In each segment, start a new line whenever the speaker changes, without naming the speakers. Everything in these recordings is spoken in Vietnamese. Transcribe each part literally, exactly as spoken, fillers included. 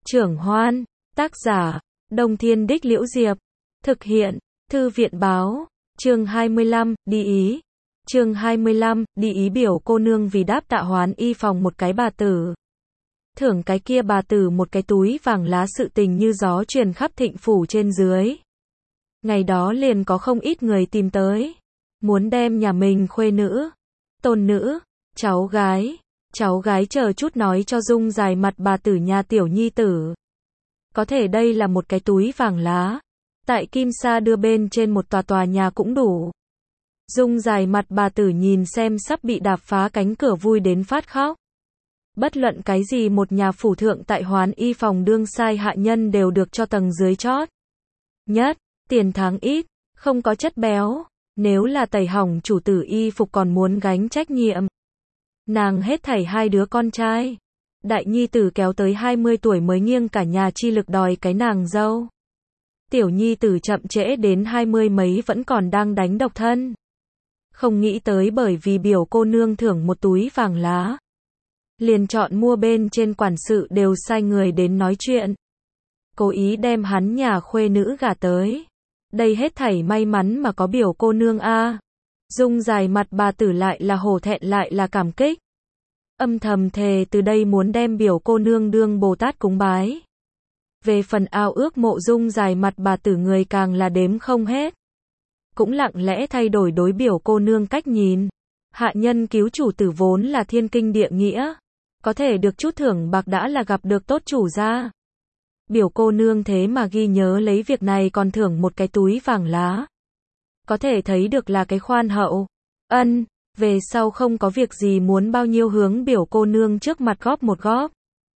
Trưởng Hoan, tác giả, Đông Thiên Đích Liễu Diệp, thực hiện, Thư viện báo, chương hai mươi lăm, đi ý. Chương hai mươi lăm, đi ý biểu cô nương vì đáp tạ Hoán y phòng một cái bà tử. Thưởng cái kia bà tử một cái túi vàng lá, sự tình như gió truyền khắp Thịnh phủ trên dưới. Ngày đó liền có không ít người tìm tới, muốn đem nhà mình khuê nữ, tôn nữ, cháu gái, cháu gái chờ chút nói cho Dung dài mặt bà tử nhà tiểu nhi tử. Có thể đây là một cái túi vàng lá, tại Kim Sa đưa bên trên một tòa tòa nhà cũng đủ. Dung dài mặt bà tử nhìn xem sắp bị đạp phá cánh cửa vui đến phát khóc. Bất luận cái gì một nhà phủ thượng tại Hoán y phòng đương sai hạ nhân đều được cho tầng dưới chót nhất, tiền tháng ít, không có chất béo, nếu là tẩy hỏng chủ tử y phục còn muốn gánh trách nhiệm. Nàng hết thảy hai đứa con trai, đại nhi tử kéo tới hai mươi tuổi mới nghiêng cả nhà chi lực đòi cái nàng dâu. Tiểu nhi tử chậm trễ đến hai mươi mấy vẫn còn đang đánh độc thân. Không nghĩ tới bởi vì biểu cô nương thưởng một túi vàng lá, liền chọn mua bên trên quản sự đều sai người đến nói chuyện, cố ý đem hắn nhà khuê nữ gả tới. Đây hết thảy may mắn mà có biểu cô nương a. Dung dài mặt bà tử lại là hổ thẹn lại là cảm kích. Âm thầm thề từ đây muốn đem biểu cô nương đương Bồ Tát cúng bái. Về phần ao ước mộ Dung dài mặt bà tử người càng là đếm không hết. Cũng lặng lẽ thay đổi đối biểu cô nương cách nhìn. Hạ nhân cứu chủ tử vốn là thiên kinh địa nghĩa, có thể được chút thưởng bạc đã là gặp được tốt chủ gia. Biểu cô nương thế mà ghi nhớ lấy việc này còn thưởng một cái túi vàng lá. Có thể thấy được là cái khoan hậu. Ân, về sau không có việc gì muốn bao nhiêu hướng biểu cô nương trước mặt góp một góp.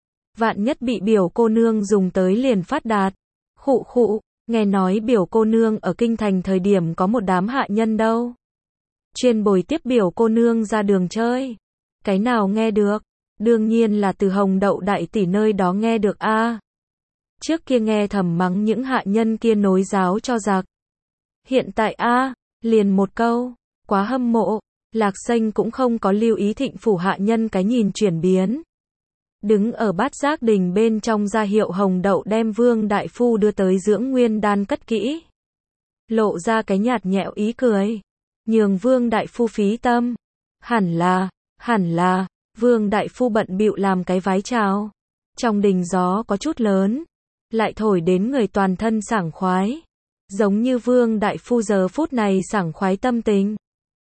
Vạn nhất bị biểu cô nương dùng tới liền phát đạt. Khụ khụ, nghe nói biểu cô nương ở kinh thành thời điểm có một đám hạ nhân đâu. Chuyên bồi tiếp biểu cô nương ra đường chơi. Cái nào nghe được? Đương nhiên là từ Hồng Đậu đại tỷ nơi đó nghe được a. À, trước kia nghe thầm mắng những hạ nhân kia nối giáo cho giặc. Hiện tại a, à, liền một câu, quá hâm mộ. Lạc Xanh cũng không có lưu ý Thịnh phủ hạ nhân cái nhìn chuyển biến. Đứng ở bát giác đình bên trong ra hiệu Hồng Đậu đem Vương đại phu đưa tới dưỡng nguyên đan cất kỹ. Lộ ra cái nhạt nhẽo ý cười, nhường Vương đại phu phí tâm. Hẳn là, hẳn là, Vương đại phu bận bịu làm cái vái chào. Trong đình gió có chút lớn, lại thổi đến người toàn thân sảng khoái. Giống như Vương đại phu giờ phút này sảng khoái tâm tình.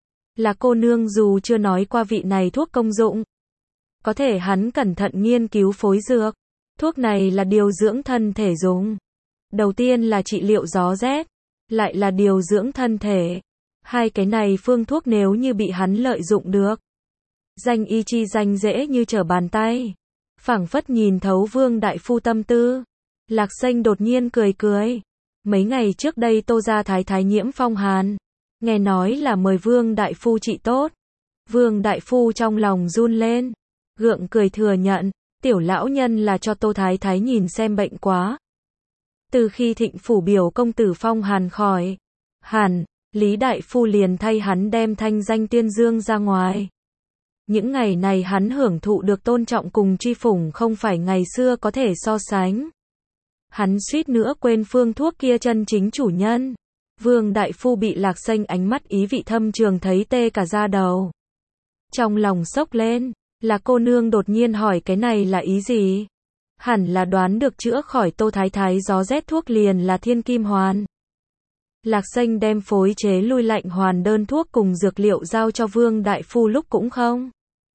Là cô nương dù chưa nói qua vị này thuốc công dụng, có thể hắn cẩn thận nghiên cứu phối dược. Thuốc này là điều dưỡng thân thể dùng. Đầu tiên là trị liệu gió rét, lại là điều dưỡng thân thể. Hai cái này phương thuốc nếu như bị hắn lợi dụng được, danh y chi danh dễ như trở bàn tay. Phảng phất nhìn thấu Vương đại phu tâm tư. Lạc Xanh đột nhiên cười cười. Mấy ngày trước đây Tô gia thái thái nhiễm phong hàn, nghe nói là mời Vương đại phu trị tốt. Vương đại phu trong lòng run lên, gượng cười thừa nhận, tiểu lão nhân là cho Tô thái thái nhìn xem bệnh quá. Từ khi Thịnh phủ biểu công tử phong hàn khỏi hẳn, Lý đại phu liền thay hắn đem thanh danh tuyên dương ra ngoài. Những ngày này hắn hưởng thụ được tôn trọng cùng truy phủng không phải ngày xưa có thể so sánh. Hắn suýt nữa quên phương thuốc kia chân chính chủ nhân. Vương đại phu bị Lạc Xanh ánh mắt ý vị thâm trường thấy tê cả da đầu. Trong lòng sốc lên, là cô nương đột nhiên hỏi cái này là ý gì? Hẳn là đoán được chữa khỏi Tô thái thái gió rét thuốc liền là thiên kim hoàn. Lạc Xanh đem phối chế lui lạnh hoàn đơn thuốc cùng dược liệu giao cho Vương đại phu lúc cũng không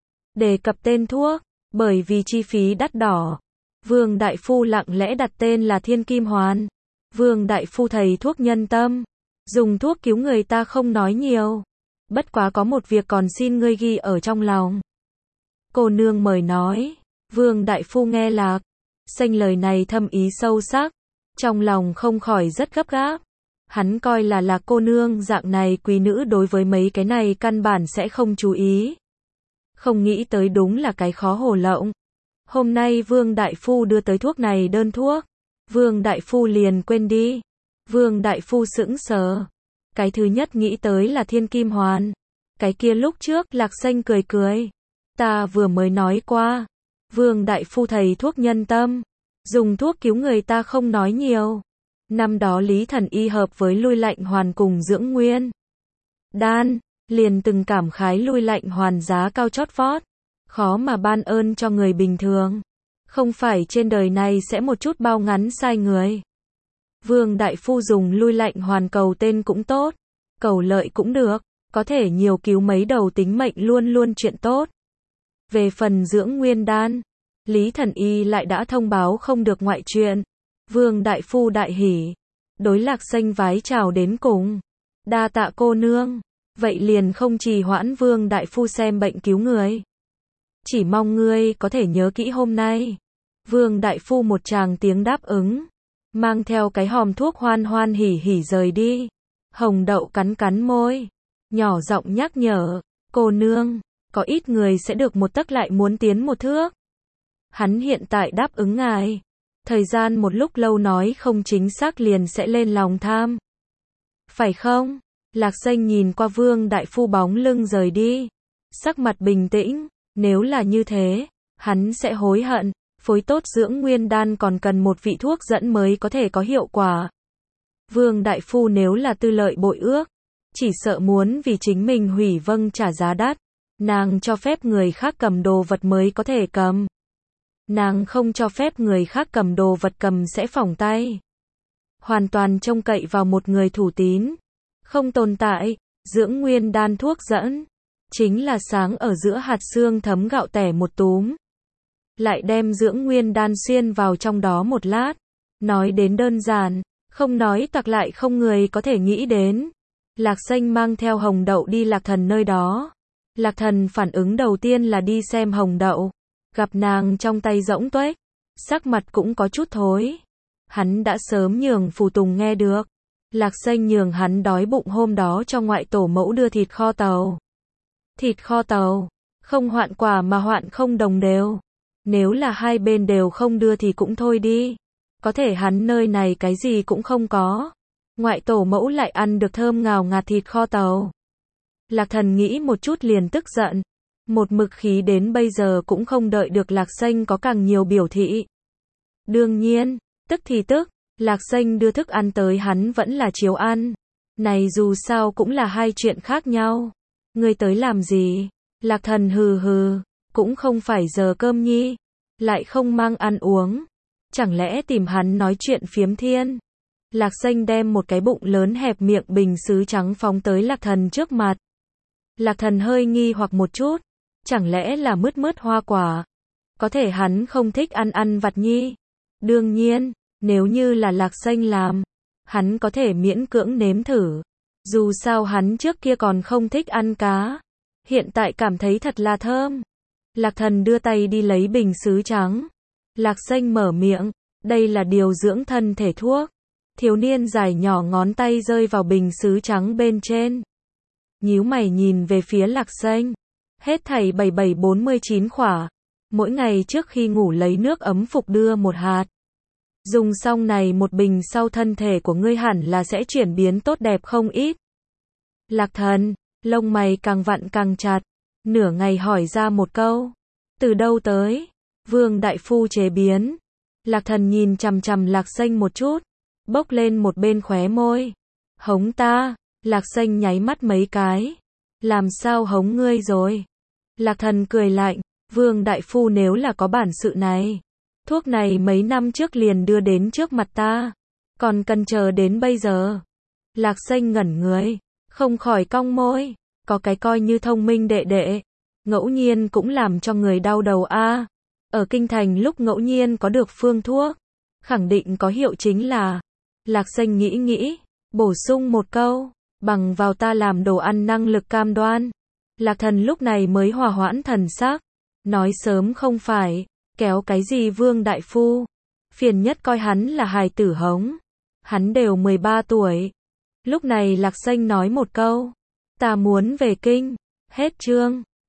đề cập tên thuốc, bởi vì chi phí đắt đỏ. Vương đại phu lặng lẽ đặt tên là thiên kim hoàn. Vương đại phu thầy thuốc nhân tâm, dùng thuốc cứu người ta không nói nhiều. Bất quá có một việc còn xin ngươi ghi ở trong lòng. Cô nương mời nói. Vương đại phu nghe Lạc Xanh lời này thâm ý sâu sắc, trong lòng không khỏi rất gấp gáp. Hắn coi là Lạc cô nương dạng này quý nữ đối với mấy cái này căn bản sẽ không chú ý. Không nghĩ tới đúng là cái khó hồ lộng. Hôm nay Vương đại phu đưa tới thuốc này đơn thuốc, Vương đại phu liền quên đi. Vương đại phu sững sờ. Cái thứ nhất nghĩ tới là thiên kim hoàn. Cái kia lúc trước Lạc Xanh cười cười, ta vừa mới nói qua. Vương đại phu thầy thuốc nhân tâm, Dùng thuốc cứu người ta không nói nhiều. Năm đó Lý Thần Y hợp với Lui Lạnh Hoàn cùng dưỡng nguyên đan, liền từng cảm khái Lui Lạnh Hoàn giá cao chót vót, khó mà ban ơn cho người bình thường. Không phải trên đời này sẽ một chút bao ngắn sai người. Vương Đại Phu dùng Lui Lạnh Hoàn cầu tên cũng tốt, cầu lợi cũng được, có thể nhiều cứu mấy đầu tính mệnh luôn luôn chuyện tốt. Về phần dưỡng nguyên đan, Lý Thần Y lại đã thông báo không được ngoại chuyện. Vương Đại Phu đại hỉ, đối Lạc Xanh vái chào đến cùng. Đa tạ cô nương, vậy liền không trì hoãn Vương Đại Phu xem bệnh cứu người. Chỉ mong ngươi có thể nhớ kỹ hôm nay. Vương Đại Phu một tràng tiếng đáp ứng, mang theo cái hòm thuốc hoan hoan hỉ hỉ rời đi. Hồng Đậu cắn cắn môi, nhỏ giọng nhắc nhở, cô nương, có ít người sẽ được một tấc lại muốn tiến một thước. Hắn hiện tại đáp ứng ngài, thời gian một lúc lâu nói không chính xác liền sẽ lên lòng tham. Phải không? Lạc Xanh nhìn qua Vương Đại Phu bóng lưng rời đi, sắc mặt bình tĩnh, nếu là như thế, hắn sẽ hối hận, phối tốt dưỡng nguyên đan còn cần một vị thuốc dẫn mới có thể có hiệu quả. Vương Đại Phu nếu là tư lợi bội ước, chỉ sợ muốn vì chính mình hủy vâng trả giá đắt, nàng cho phép người khác cầm đồ vật mới có thể cầm. Nàng không cho phép người khác cầm đồ vật cầm sẽ phỏng tay. Hoàn toàn trông cậy vào một người thủ tín. Không tồn tại, dưỡng nguyên đan thuốc dẫn. Chính là sáng ở giữa hạt xương thấm gạo tẻ một túm. Lại đem dưỡng nguyên đan xuyên vào trong đó một lát. Nói đến đơn giản, không nói toạc lại không người có thể nghĩ đến. Lạc Xanh mang theo Hồng Đậu đi Lạc Thần nơi đó. Lạc Thần phản ứng đầu tiên là đi xem Hồng Đậu. Gặp nàng trong tay rỗng tuếch, sắc mặt cũng có chút thối. Hắn đã sớm nhường Phù Tùng nghe được. Lạc Xanh nhường hắn đói bụng hôm đó cho ngoại tổ mẫu đưa thịt kho tàu. Thịt kho tàu, không hoạn quả mà hoạn không đồng đều. Nếu là hai bên đều không đưa thì cũng thôi đi. Có thể hắn nơi này cái gì cũng không có. Ngoại tổ mẫu lại ăn được thơm ngào ngạt thịt kho tàu. Lạc Thần nghĩ một chút liền tức giận. Một mực khí đến bây giờ cũng không đợi được Lạc Xanh có càng nhiều biểu thị. Đương nhiên, tức thì tức, Lạc Xanh đưa thức ăn tới hắn vẫn là chiếu ăn. Này dù sao cũng là hai chuyện khác nhau. Ngươi tới làm gì? Lạc Thần hừ hừ, cũng không phải giờ cơm nhi. Lại không mang ăn uống. Chẳng lẽ tìm hắn nói chuyện phiếm thiên? Lạc Xanh đem một cái bụng lớn hẹp miệng bình sứ trắng phóng tới Lạc Thần trước mặt. Lạc Thần hơi nghi hoặc một chút. Chẳng lẽ là mứt mứt hoa quả? Có thể hắn không thích ăn ăn vặt nhi. Đương nhiên, nếu như là Lạc Xanh làm, hắn có thể miễn cưỡng nếm thử. Dù sao hắn trước kia còn không thích ăn cá. Hiện tại cảm thấy thật là thơm. Lạc Thần đưa tay đi lấy bình sứ trắng. Lạc Xanh mở miệng, đây là điều dưỡng thân thể thuốc. Thiếu niên dài nhỏ ngón tay rơi vào bình sứ trắng bên trên. Nhíu mày nhìn về phía Lạc Xanh. Hết thảy bảy bảy bốn mươi chín khỏa. Mỗi ngày trước khi ngủ lấy nước ấm phục đưa một hạt. Dùng xong này một bình sau thân thể của ngươi hẳn là sẽ chuyển biến tốt đẹp không ít. Lạc Thần, lông mày càng vặn càng chặt. Nửa ngày hỏi ra một câu. Từ đâu tới? Vương Đại Phu chế biến. Lạc Thần nhìn chằm chằm Lạc Xanh một chút. Bốc lên một bên khóe môi. Hống ta. Lạc Xanh nháy mắt mấy cái. Làm sao hống ngươi rồi? Lạc Thần cười lạnh. Vương Đại Phu nếu là có bản sự này. Thuốc này mấy năm trước liền đưa đến trước mặt ta. Còn cần chờ đến bây giờ. Lạc Xanh ngẩn người. Không khỏi cong môi. Có cái coi như thông minh đệ đệ. Ngẫu nhiên cũng làm cho người đau đầu a. Ở kinh thành lúc ngẫu nhiên có được phương thuốc. Khẳng định có hiệu chính là. Lạc Xanh nghĩ nghĩ. Bổ sung một câu. Bằng vào ta làm đồ ăn năng lực cam đoan. Lạc Thần lúc này mới hòa hoãn thần sắc. Nói sớm không phải. Kéo cái gì Vương Đại Phu. Phiền nhất coi hắn là hài tử hống. Hắn đều mười ba tuổi. Lúc này Lạc Xanh nói một câu. Ta muốn về kinh. Hết chương.